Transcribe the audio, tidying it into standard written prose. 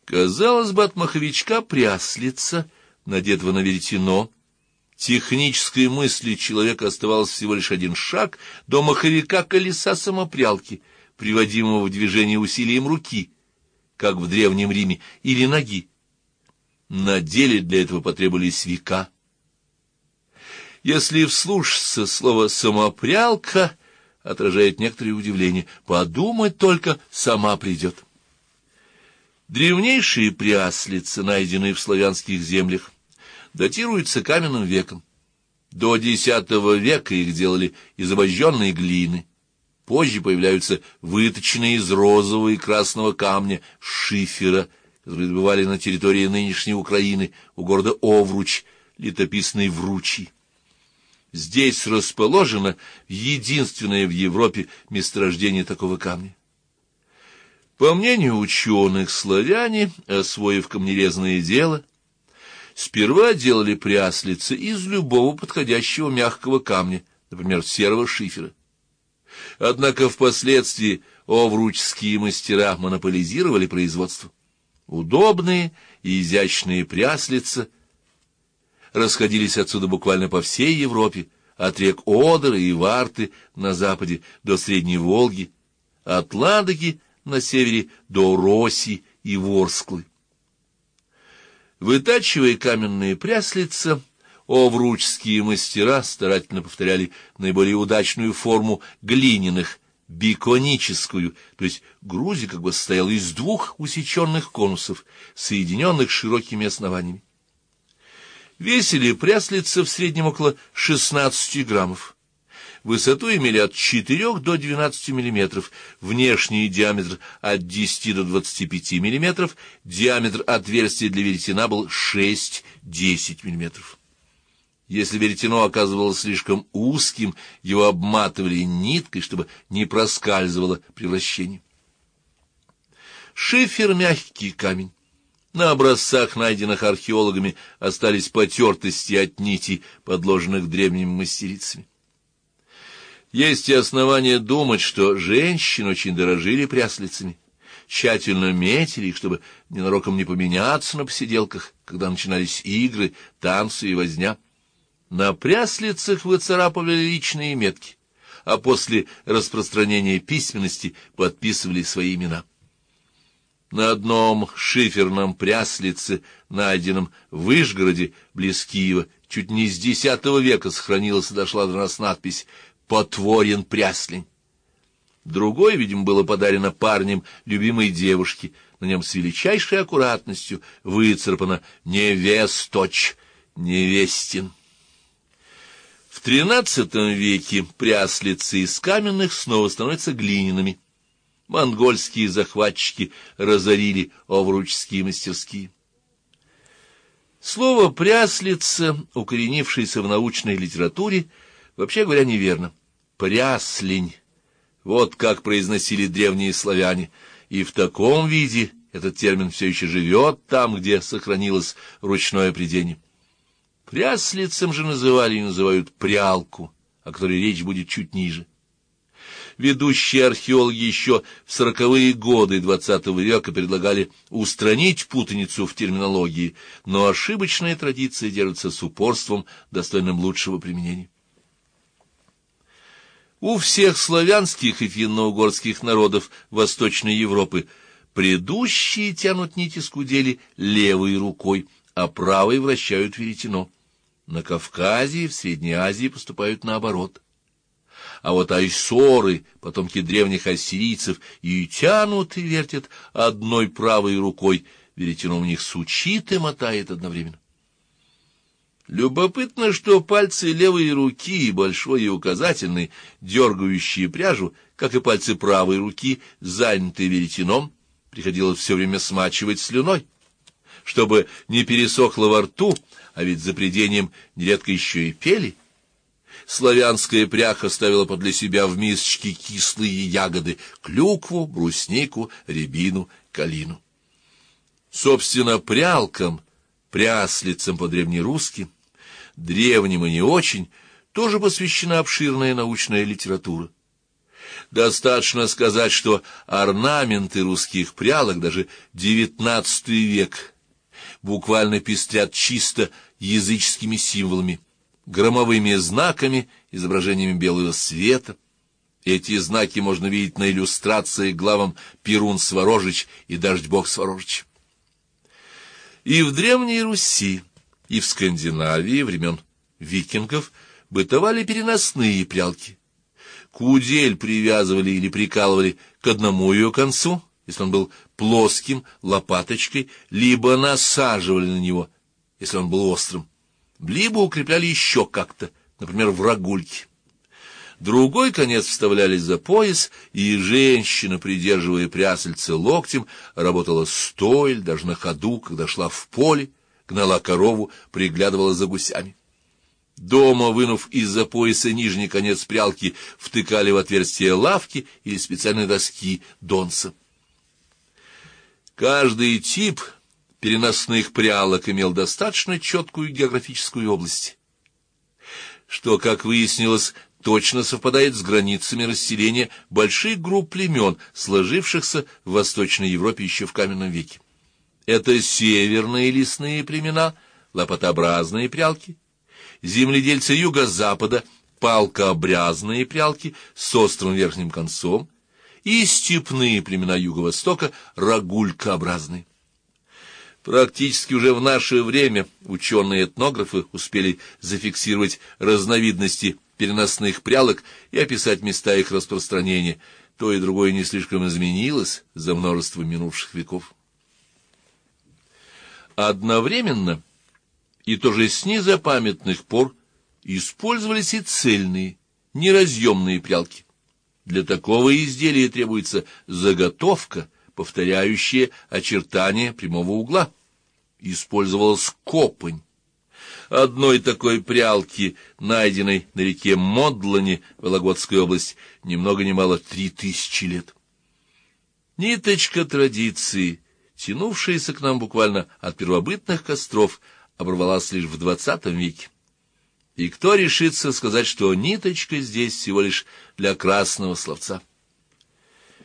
Казалось бы, от маховичка Пряслица, надетого на веретено, технической мысли человека оставался всего лишь один шаг до маховика колеса самопрялки, приводимого в движение усилием руки, как в Древнем Риме, или ноги. На деле для этого потребовались века. Если вслушаться, слово «самопрялка» отражает некоторое удивление. Подумать только, сама придет. Древнейшие пряслицы, найденные в славянских землях, датируются каменным веком. До X века их делали из обожженной глины. Позже появляются выточенные из розового и красного камня шифера, которые добывали на территории нынешней Украины у города Овруч, летописный Вручий. Здесь расположено единственное в Европе месторождение такого камня. По мнению ученых, славяне, освоив камнерезное дело, сперва делали пряслицы из любого подходящего мягкого камня, например, серого шифера. Однако впоследствии овручские мастера монополизировали производство. Удобные и изящные пряслицы расходились отсюда буквально по всей Европе, от рек Одера и Варты на западе до Средней Волги, от Ладоги на севере до Роси и Ворсклы. Вытачивая каменные пряслицы, овручские мастера старательно повторяли наиболее удачную форму глиняных, биконическую, то есть грузик как бы состоял из двух усеченных конусов, соединенных широкими основаниями. Весили пряслицы в среднем около 16 граммов. Высоту имели от 4 до 12 миллиметров, внешний диаметр от 10 до 25 миллиметров, диаметр отверстия для веретена был 6-10 миллиметров. Если веретено оказывалось слишком узким, его обматывали ниткой, чтобы не проскальзывало при вращении. Шифер — мягкий камень. На образцах, найденных археологами, остались потертости от нитей, подложенных древними мастерицами. Есть и основания думать, что женщины очень дорожили пряслицами, тщательно метили их, чтобы ненароком не поменяться на посиделках, когда начинались игры, танцы и возня. На пряслицах выцарапывали личные метки, а после распространения письменности подписывали свои имена. На одном шиферном пряслице, найденном в Вышгороде, близ Киева, чуть не с X века сохранилась и дошла до нас надпись «Потворен пряслень». Другой, видимо, было подарено парнем любимой девушке. На нем с величайшей аккуратностью выцарапано «Невесточ», «Невестин». В XIII веке пряслицы из каменных снова становятся глиняными. Монгольские захватчики разорили овручские мастерские. Слово «пряслица», укоренившееся в научной литературе, вообще говоря, неверно. «Пряслень» — вот как произносили древние славяне, и в таком виде этот термин все еще живет там, где сохранилось ручное прядение. Пряслицем же называли и называют прялку, о которой речь будет чуть ниже. Ведущие археологи еще в 40-е годы XX века предлагали устранить путаницу в терминологии, но ошибочная традиция держится с упорством, достойным лучшего применения. У всех славянских и финно-угорских народов Восточной Европы предыдущие тянут нити с кудели левой рукой, а правой вращают веретено. На Кавказе и в Средней Азии поступают наоборот. А вот айсоры, потомки древних ассирийцев, и тянут, и вертят одной правой рукой, веретено у них сучит и мотает одновременно. Любопытно, что пальцы левой руки, большой и указательный, дергающие пряжу, как и пальцы правой руки, занятые веретеном, приходилось все время смачивать слюной, чтобы не пересохло во рту, а ведь за прядением нередко еще и пели. Славянская пряха ставила подле себя в мисочке кислые ягоды — клюкву, бруснику, рябину, калину. Собственно, прялкам, пряслицам по-древнерусски, древним и не очень, тоже посвящена обширная научная литература. Достаточно сказать, что орнаменты русских прялок даже XIX век буквально пестрят чисто языческими символами, громовыми знаками, изображениями белого света. Эти знаки можно видеть на иллюстрации к главам «Перун Сворожич» и «Дождь-бог Сворожич». И в Древней Руси, и в Скандинавии времен викингов бытовали переносные прялки. Кудель привязывали или прикалывали к одному ее концу, если он был плоским, лопаточкой, либо насаживали на него, если он был острым, либо укрепляли еще как-то, например, в рогульке. Другой конец вставляли за пояс, и женщина, придерживая прясельце локтем, работала стоя, даже на ходу, когда шла в поле, гнала корову, приглядывала за гусями. Дома, вынув из-за пояса нижний конец прялки, втыкали в отверстие лавки или специальной доски донца. Каждый тип переносных прялок имел достаточно четкую географическую область, что, как выяснилось, точно совпадает с границами расселения больших групп племен, сложившихся в Восточной Европе еще в каменном веке. Это северные лесные племена, лопатообразные прялки, земледельцы юго-запада, палкообразные прялки с острым верхним концом, и степные племена юго-востока, рогулькообразные. Практически уже в наше время ученые-этнографы успели зафиксировать разновидности переносных прялок и описать места их распространения. То и другое не слишком изменилось за множество минувших веков. Одновременно, и тоже с незапамятных пор, использовались и цельные, неразъемные прялки. Для такого изделия требуется заготовка, повторяющая очертания прямого угла. Использовалась копоть. Одной такой прялки, найденной на реке Модлане, Вологодская область, ни много ни мало 3000 лет. Ниточка традиции, тянувшаяся к нам буквально от первобытных костров, оборвалась лишь в XX веке. И кто решится сказать, что ниточка здесь всего лишь для красного словца?